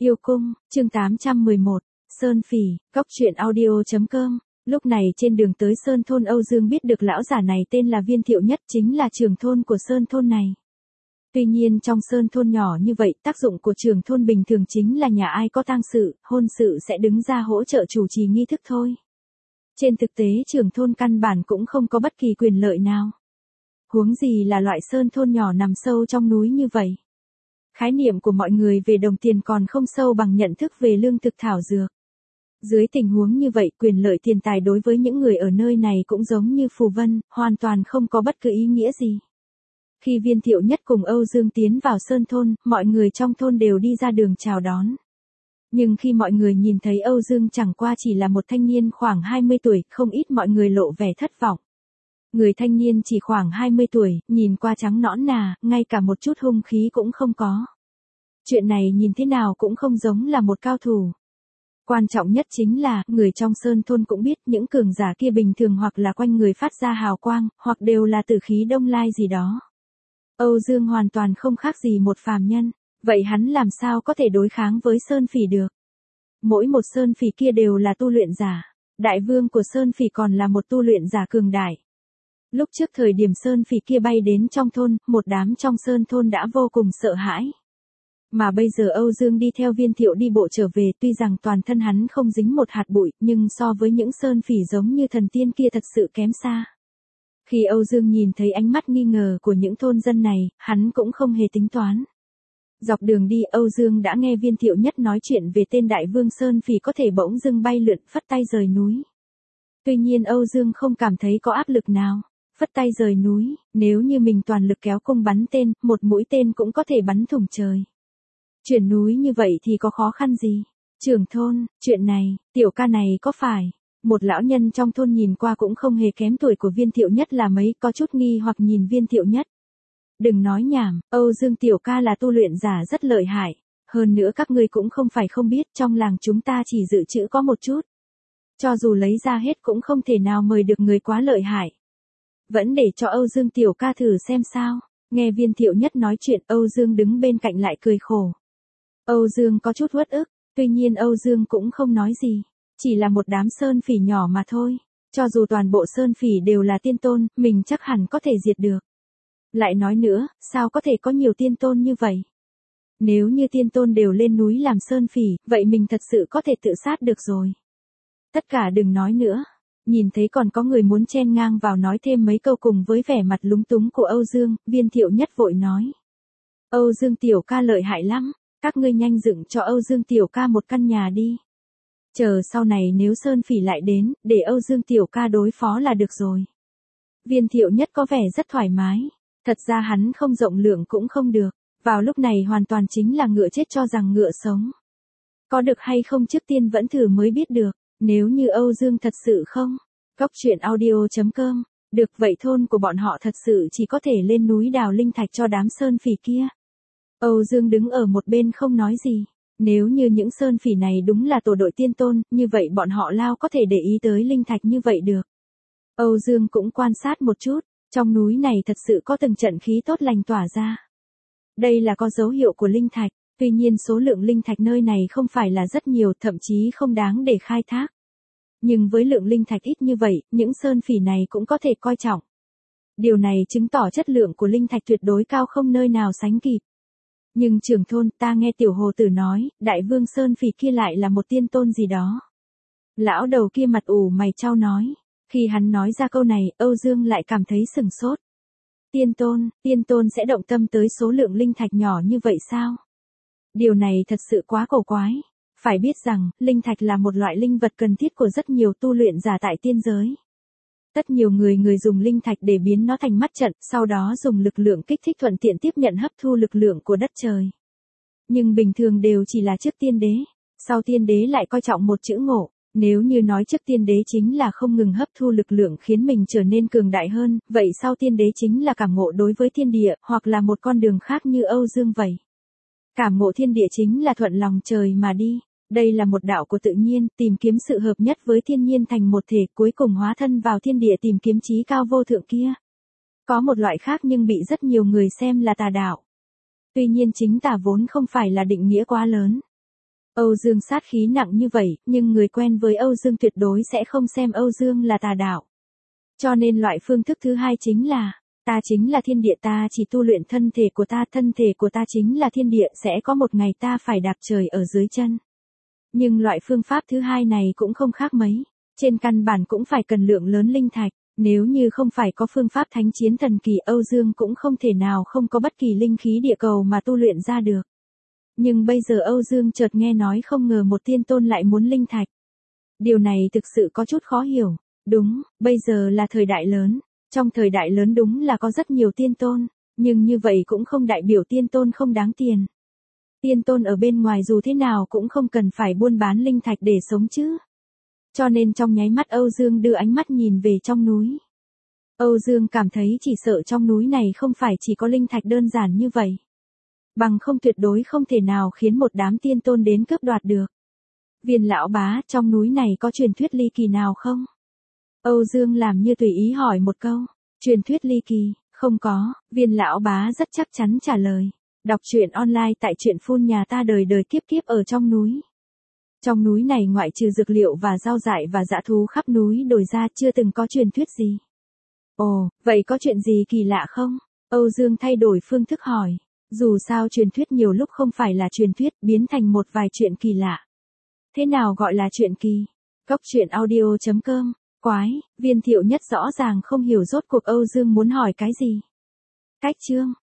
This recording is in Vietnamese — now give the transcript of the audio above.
Yêu cung, chương 811, Sơn Phỉ, Cóc truyện audio.com. Lúc này trên đường tới Sơn thôn Âu Dương biết được lão giả này tên là Viên Thiệu Nhất, chính là trưởng thôn của Sơn thôn này. Tuy nhiên trong Sơn thôn nhỏ như vậy, tác dụng của trưởng thôn bình thường chính là nhà ai có tang sự, hôn sự sẽ đứng ra hỗ trợ chủ trì nghi thức thôi. Trên thực tế trưởng thôn căn bản cũng không có bất kỳ quyền lợi nào. Huống gì là loại Sơn thôn nhỏ nằm sâu trong núi như vậy. Khái niệm của mọi người về đồng tiền còn không sâu bằng nhận thức về lương thực thảo dược. Dưới tình huống như vậy, quyền lợi tiền tài đối với những người ở nơi này cũng giống như phù vân, hoàn toàn không có bất cứ ý nghĩa gì. Khi Viên Thiệu Nhất cùng Âu Dương tiến vào Sơn thôn, mọi người trong thôn đều đi ra đường chào đón. Nhưng khi mọi người nhìn thấy Âu Dương chẳng qua chỉ là một thanh niên khoảng 20 tuổi, không ít mọi người lộ vẻ thất vọng. Người thanh niên chỉ khoảng 20 tuổi, nhìn qua trắng nõn nà, ngay cả một chút hung khí cũng không có. Chuyện này nhìn thế nào cũng không giống là một cao thủ. Quan trọng nhất chính là, người trong Sơn thôn cũng biết những cường giả kia bình thường hoặc là quanh người phát ra hào quang, hoặc đều là tử khí đông lai gì đó. Âu Dương hoàn toàn không khác gì một phàm nhân, vậy hắn làm sao có thể đối kháng với Sơn Phỉ được? Mỗi một Sơn Phỉ kia đều là tu luyện giả, đại vương của Sơn Phỉ còn là một tu luyện giả cường đại. Lúc trước thời điểm Sơn Phỉ kia bay đến trong thôn, một đám trong Sơn thôn đã vô cùng sợ hãi. Mà bây giờ Âu Dương đi theo Viên Thiệu đi bộ trở về, tuy rằng toàn thân hắn không dính một hạt bụi, nhưng so với những Sơn Phỉ giống như thần tiên kia thật sự kém xa. Khi Âu Dương nhìn thấy ánh mắt nghi ngờ của những thôn dân này, hắn cũng không hề tính toán. Dọc đường đi Âu Dương đã nghe Viên Thiệu Nhất nói chuyện về tên đại vương Sơn Phỉ có thể bỗng dưng bay lượn phất tay rời núi. Tuy nhiên Âu Dương không cảm thấy có áp lực nào. Phất tay rời núi, nếu như mình toàn lực kéo cung bắn tên, một mũi tên cũng có thể bắn thủng trời. Chuyển núi như vậy thì có khó khăn gì? Trưởng thôn, chuyện này, tiểu ca này có phải? Một lão nhân trong thôn nhìn qua cũng không hề kém tuổi của Viên Thiệu Nhất là mấy, có chút nghi hoặc nhìn Viên Thiệu Nhất. Đừng nói nhảm, Âu Dương tiểu ca là tu luyện giả rất lợi hại. Hơn nữa các ngươi cũng không phải không biết, trong làng chúng ta chỉ dự trữ có một chút. Cho dù lấy ra hết cũng không thể nào mời được người quá lợi hại. Vẫn để cho Âu Dương tiểu ca thử xem sao. Nghe Viên Thiệu Nhất nói chuyện, Âu Dương đứng bên cạnh lại cười khổ. Âu Dương có chút uất ức, tuy nhiên Âu Dương cũng không nói gì. Chỉ là một đám Sơn Phỉ nhỏ mà thôi. Cho dù toàn bộ Sơn Phỉ đều là tiên tôn, mình chắc hẳn có thể diệt được. Lại nói nữa, sao có thể có nhiều tiên tôn như vậy? Nếu như tiên tôn đều lên núi làm Sơn Phỉ, vậy mình thật sự có thể tự sát được rồi. Tất cả đừng nói nữa. Nhìn thấy còn có người muốn chen ngang vào nói thêm mấy câu cùng với vẻ mặt lúng túng của Âu Dương, Viên Thiệu Nhất vội nói. Âu Dương tiểu ca lợi hại lắm, các ngươi nhanh dựng cho Âu Dương tiểu ca một căn nhà đi. Chờ sau này nếu Sơn Phỉ lại đến, để Âu Dương tiểu ca đối phó là được rồi. Viên Thiệu Nhất có vẻ rất thoải mái, thật ra hắn không rộng lượng cũng không được, vào lúc này hoàn toàn chính là ngựa chết cho rằng ngựa sống. Có được hay không trước tiên vẫn thử mới biết được. Nếu như Âu Dương thật sự không, Cóc truyện audio.com, được vậy thôn của bọn họ thật sự chỉ có thể lên núi đào linh thạch cho đám Sơn Phỉ kia. Âu Dương đứng ở một bên không nói gì, nếu như những Sơn Phỉ này đúng là tổ đội tiên tôn, như vậy bọn họ lao có thể để ý tới linh thạch như vậy được. Âu Dương cũng quan sát một chút, trong núi này thật sự có từng trận khí tốt lành tỏa ra. Đây là có dấu hiệu của linh thạch. Tuy nhiên số lượng linh thạch nơi này không phải là rất nhiều, thậm chí không đáng để khai thác. Nhưng với lượng linh thạch ít như vậy, những Sơn Phỉ này cũng có thể coi trọng. Điều này chứng tỏ chất lượng của linh thạch tuyệt đối cao không nơi nào sánh kịp. Nhưng trưởng thôn, ta nghe tiểu hồ tử nói, đại vương Sơn Phỉ kia lại là một tiên tôn gì đó. Lão đầu kia mặt ủ mày chau nói. Khi hắn nói ra câu này, Âu Dương lại cảm thấy sửng sốt. Tiên tôn sẽ động tâm tới số lượng linh thạch nhỏ như vậy sao? Điều này thật sự quá cổ quái. Phải biết rằng, linh thạch là một loại linh vật cần thiết của rất nhiều tu luyện giả tại tiên giới. Rất nhiều người dùng linh thạch để biến nó thành mắt trận, sau đó dùng lực lượng kích thích thuận tiện tiếp nhận hấp thu lực lượng của đất trời. Nhưng bình thường đều chỉ là trước tiên đế, sau tiên đế lại coi trọng một chữ ngộ. Nếu như nói trước tiên đế chính là không ngừng hấp thu lực lượng khiến mình trở nên cường đại hơn, vậy sau tiên đế chính là cảm ngộ đối với thiên địa, hoặc là một con đường khác như Âu Dương vậy. Cảm ngộ thiên địa chính là thuận lòng trời mà đi. Đây là một đạo của tự nhiên, tìm kiếm sự hợp nhất với thiên nhiên thành một thể, cuối cùng hóa thân vào thiên địa tìm kiếm chí cao vô thượng kia. Có một loại khác nhưng bị rất nhiều người xem là tà đạo. Tuy nhiên chính tà vốn không phải là định nghĩa quá lớn. Âu Dương sát khí nặng như vậy, nhưng người quen với Âu Dương tuyệt đối sẽ không xem Âu Dương là tà đạo. Cho nên loại phương thức thứ hai chính là, ta chính là thiên địa, ta chỉ tu luyện thân thể của ta chính là thiên địa, sẽ có một ngày ta phải đạp trời ở dưới chân. Nhưng loại phương pháp thứ hai này cũng không khác mấy, trên căn bản cũng phải cần lượng lớn linh thạch, nếu như không phải có phương pháp thánh chiến thần kỳ, Âu Dương cũng không thể nào không có bất kỳ linh khí địa cầu mà tu luyện ra được. Nhưng bây giờ Âu Dương chợt nghe nói không ngờ một tiên tôn lại muốn linh thạch. Điều này thực sự có chút khó hiểu. Đúng, bây giờ là thời đại lớn. Trong thời đại lớn đúng là có rất nhiều tiên tôn. Nhưng như vậy cũng không đại biểu tiên tôn không đáng tiền. Tiên tôn ở bên ngoài dù thế nào cũng không cần phải buôn bán linh thạch để sống chứ. Cho nên trong nháy mắt Âu Dương đưa ánh mắt nhìn về trong núi. Âu Dương cảm thấy chỉ sợ trong núi này không phải chỉ có linh thạch đơn giản như vậy. Bằng không tuyệt đối không thể nào khiến một đám tiên tôn đến cướp đoạt được. Viên lão bá, trong núi này có truyền thuyết ly kỳ nào không? Âu Dương làm như tùy ý hỏi một câu. Truyền thuyết ly kỳ, không có, viên lão bá rất chắc chắn trả lời. Đọc truyện online tại truyện phun nhà ta đời đời kiếp kiếp ở trong núi. Trong núi này ngoại trừ dược liệu và rau dại và dã thú khắp núi đồi ra chưa từng có truyền thuyết gì. Ồ, vậy có chuyện gì kỳ lạ không? Âu Dương thay đổi phương thức hỏi. Dù sao truyền thuyết nhiều lúc không phải là truyền thuyết, biến thành một vài chuyện kỳ lạ. Thế nào gọi là chuyện kỳ? Cốc truyện audio.com. Quái, Viên Thiệu Nhất rõ ràng không hiểu rốt cuộc Âu Dương muốn hỏi cái gì. Cách chương